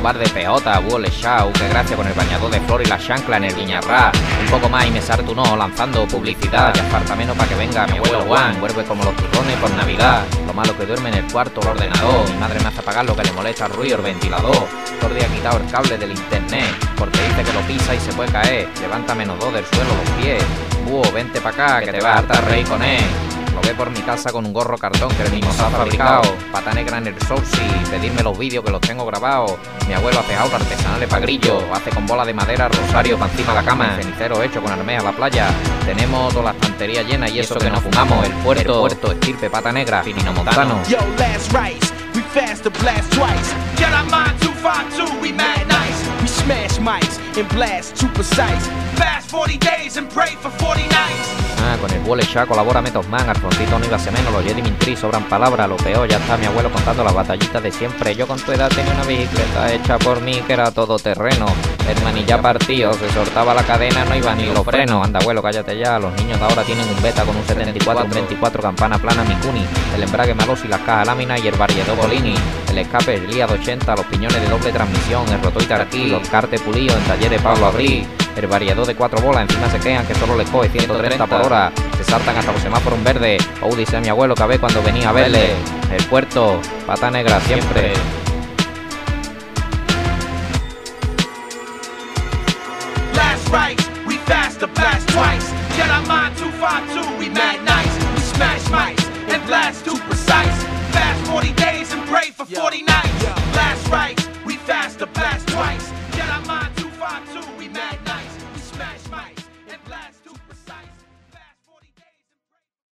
bar de peota, Wole Show, que gracia con el bañador de flor y la chancla en el Viñarrá. Un poco más y me sarto no, lanzando publicidad. Ya falta menos para que venga mi abuelo Juan, vuelve como los turrones por Navidad. Lo malo que duerme en el cuarto el ordenador, mi madre me hace apagar lo que le molesta el ruido, el ventilador. Todo el día ha quitado el cable del internet, porque dice que lo pisa y se puede caer. Levanta menos 2 del suelo los pies. Búho, vente pa' acá, que te vas a hartar reír con él. Lo ve por mi casa con un gorro cartón que el mismo se ha fabricado. Pata negra en el source, pedirme los vídeos que los tengo grabados. Mi abuelo hace aulas artesanales pa' grillo, hace con bola de madera rosario pa' encima de la cama. Cenicero hecho con armea a la playa. Tenemos toda la estantería llena y eso que nos fumamos. El puerto, estirpe, pata negra, Finino Montano. Yo, last rice, we fast to blast twice. Jedi mind 252, we mad nice. We smash mics and blast too precise. Fast 40 days and pray for 40 nights. Con el Wole Show colabora Metosman, Alfonsito no iba a ser menos, los Jedi Mintri sobran palabras, lo peor, ya está mi abuelo contando las batallitas de siempre. Yo con tu edad tenía una bicicleta hecha por mí que era todo terreno. El manilla partido, se soltaba la cadena, no iba ni los frenos. Anda abuelo, cállate ya, los niños de ahora tienen un Beta con un 74, un 24, campana plana Mikuni, el embrague Malos y las cajas láminas y el variedad Bolini, el escape el Lía de 80, los piñones de doble transmisión, el rotoiter aquí, los cartes pulidos en taller de Pablo Abril. El variador de 4 bolas, encima se quejan que solo les coge 130 por hora. Se saltan hasta los semáforos en verde. Dice mi abuelo que a ver cuando venía a verle. El puerto, pata negra siempre. Last rights, we fast to blast twice. Jedi mind 252, we mad nice. We smash mics and blast too precise. Fast 40 days and pray for 40 nights. Last rights, we fast to blast twice.